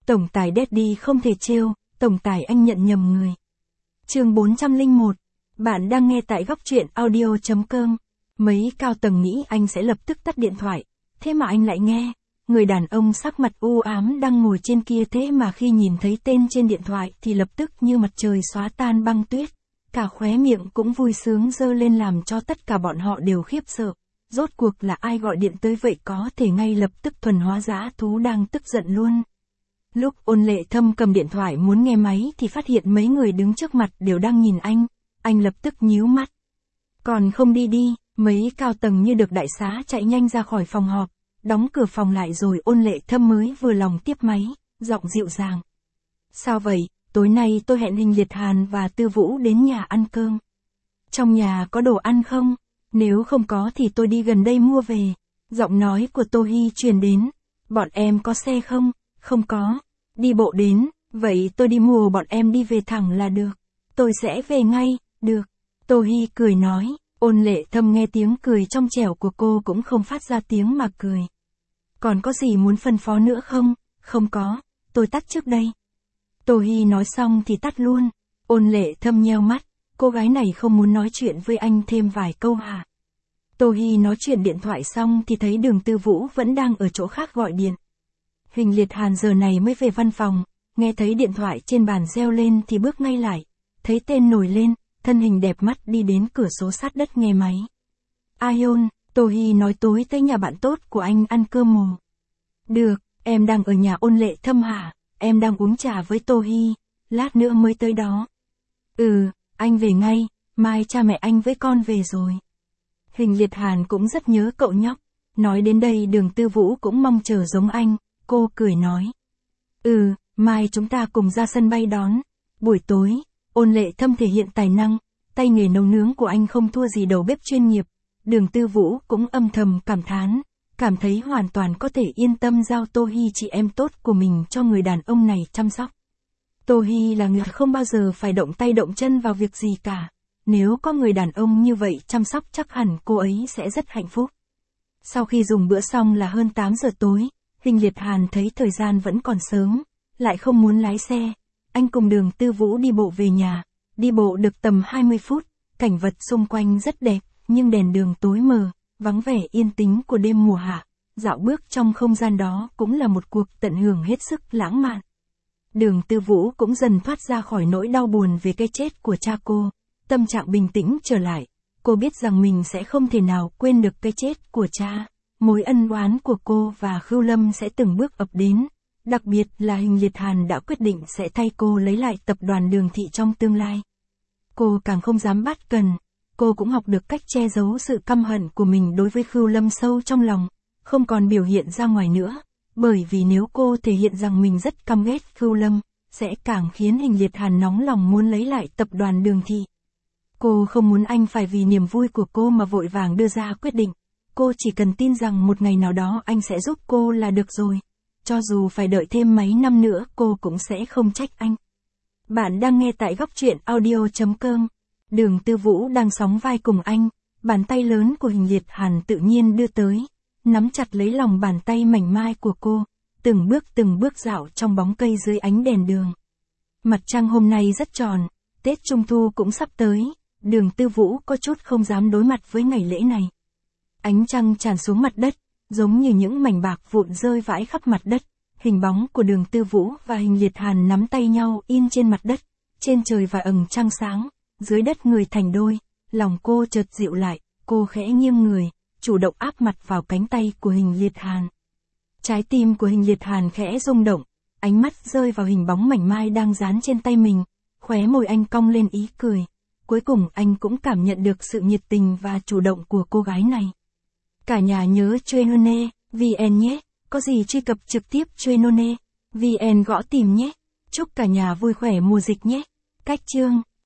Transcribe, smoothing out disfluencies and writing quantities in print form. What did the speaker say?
Tổng tài Daddy không thể trêu, tổng tài anh nhận nhầm người. Chương 401. Bạn đang nghe tại góc truyện audio.com. Mấy cao tầng nghĩ anh sẽ lập tức tắt điện thoại, thế mà anh lại nghe. Người đàn ông sắc mặt u ám đang ngồi trên kia, thế mà khi nhìn thấy tên trên điện thoại thì lập tức như mặt trời xóa tan băng tuyết. Cả khóe miệng cũng vui sướng giơ lên làm cho tất cả bọn họ đều khiếp sợ. Rốt cuộc là ai gọi điện tới vậy, có thể ngay lập tức thuần hóa dã thú đang tức giận luôn. Lúc Ôn Lệ Thâm cầm điện thoại muốn nghe máy thì phát hiện mấy người đứng trước mặt đều đang nhìn anh lập tức nhíu mắt. Còn không đi đi, mấy cao tầng như được đại xá chạy nhanh ra khỏi phòng họp, đóng cửa phòng lại rồi Ôn Lệ Thâm mới vừa lòng tiếp máy, giọng dịu dàng. Sao vậy, tối nay tôi hẹn Hình Liệt Hàn và Tư Vũ đến nhà ăn cơm. Trong nhà có đồ ăn không? Nếu không có thì tôi đi gần đây mua về. Giọng nói của Tô Hi truyền đến. Bọn em có xe không? Không có. Đi bộ đến, vậy tôi đi mua, bọn em đi về thẳng là được. Tôi sẽ về ngay, được. Tô Hi cười nói. Ôn Lệ Thâm nghe tiếng cười trong trẻo của cô cũng không phát ra tiếng mà cười. Còn có gì muốn phân phó nữa không? Không có, tôi tắt trước đây. Tô Hi nói xong thì tắt luôn. Ôn Lệ Thâm nheo mắt, cô gái này không muốn nói chuyện với anh thêm vài câu hả? Tô Hi nói chuyện điện thoại xong thì thấy Đường Tư Vũ vẫn đang ở chỗ khác gọi điện. Hình Liệt Hàn giờ này mới về văn phòng, nghe thấy điện thoại trên bàn reo lên thì bước ngay lại. Thấy tên nổi lên, thân hình đẹp mắt đi đến cửa sổ sát đất nghe máy. Aion, Tô Hi nói tối tới nhà bạn tốt của anh ăn cơm mồ. Được, em đang ở nhà Ôn Lệ Thâm hả? Em đang uống trà với Tô Hi, lát nữa mới tới đó. Anh về ngay, mai cha mẹ anh với con về rồi. Hình Liệt Hàn cũng rất nhớ cậu nhóc. Nói đến đây Đường Tư Vũ cũng mong chờ giống anh, cô cười nói. Mai chúng ta cùng ra sân bay đón. Buổi tối, Ôn Lệ Thâm thể hiện tài năng, tay nghề nấu nướng của anh không thua gì đầu bếp chuyên nghiệp. Đường Tư Vũ cũng âm thầm cảm thán, cảm thấy hoàn toàn có thể yên tâm giao Tô Hi chị em tốt của mình cho người đàn ông này chăm sóc. Tô Hi là người không bao giờ phải động tay động chân vào việc gì cả. Nếu có người đàn ông như vậy chăm sóc chắc hẳn cô ấy sẽ rất hạnh phúc. Sau khi dùng bữa xong là hơn 8 giờ tối, Hình Liệt Hàn thấy thời gian vẫn còn sớm, lại không muốn lái xe. Anh cùng Đường Tư Vũ đi bộ về nhà, đi bộ được tầm 20 phút, cảnh vật xung quanh rất đẹp, nhưng đèn đường tối mờ, vắng vẻ yên tĩnh của đêm mùa hạ. Dạo bước trong không gian đó cũng là một cuộc tận hưởng hết sức lãng mạn. Đường Tư Vũ cũng dần thoát ra khỏi nỗi đau buồn về cái chết của cha cô, tâm trạng bình tĩnh trở lại. Cô biết rằng mình sẽ không thể nào quên được cái chết của cha. Mối ân oán của cô và Khưu Lâm sẽ từng bước ập đến. Đặc biệt là Hình Liệt Hàn đã quyết định sẽ thay cô lấy lại tập đoàn Đường Thị trong tương lai. Cô càng không dám bắt cần. Cô cũng học được cách che giấu sự căm hận của mình đối với Khưu Lâm sâu trong lòng, không còn biểu hiện ra ngoài nữa. Bởi vì nếu cô thể hiện rằng mình rất căm ghét Khưu Lâm, sẽ càng khiến Hình Liệt Hàn nóng lòng muốn lấy lại tập đoàn Đường Thị. Cô không muốn anh phải vì niềm vui của cô mà vội vàng đưa ra quyết định. Cô chỉ cần tin rằng một ngày nào đó anh sẽ giúp cô là được rồi. Cho dù phải đợi thêm mấy năm nữa cô cũng sẽ không trách anh. Bạn đang nghe tại góc truyện audio.com. Đường Tư Vũ đang sóng vai cùng anh. Bàn tay lớn của Hình Liệt Hàn tự nhiên đưa tới, nắm chặt lấy lòng bàn tay mảnh mai của cô, từng bước dạo trong bóng cây dưới ánh đèn đường. Mặt trăng hôm nay rất tròn, Tết Trung Thu cũng sắp tới. Đường Tư Vũ có chút không dám đối mặt với ngày lễ này. Ánh trăng tràn xuống mặt đất, giống như những mảnh bạc vụn rơi vãi khắp mặt đất. Hình bóng của Đường Tư Vũ và Hình Liệt Hàn nắm tay nhau in trên mặt đất. Trên trời và ầng trăng sáng, dưới đất người thành đôi. Lòng cô chợt dịu lại, cô khẽ nghiêng người, chủ động áp mặt vào cánh tay của Hình Liệt Hàn. Trái tim của Hình Liệt Hàn khẽ rung động, ánh mắt rơi vào hình bóng mảnh mai đang dán trên tay mình. Khóe môi anh cong lên ý cười. Cuối cùng anh cũng cảm nhận được sự nhiệt tình và chủ động của cô gái này. Cả nhà nhớ Chuyên VN nhé, có gì truy cập trực tiếp Chuyên VN gõ tìm nhé. Chúc cả nhà vui khỏe mùa dịch nhé. Cách chương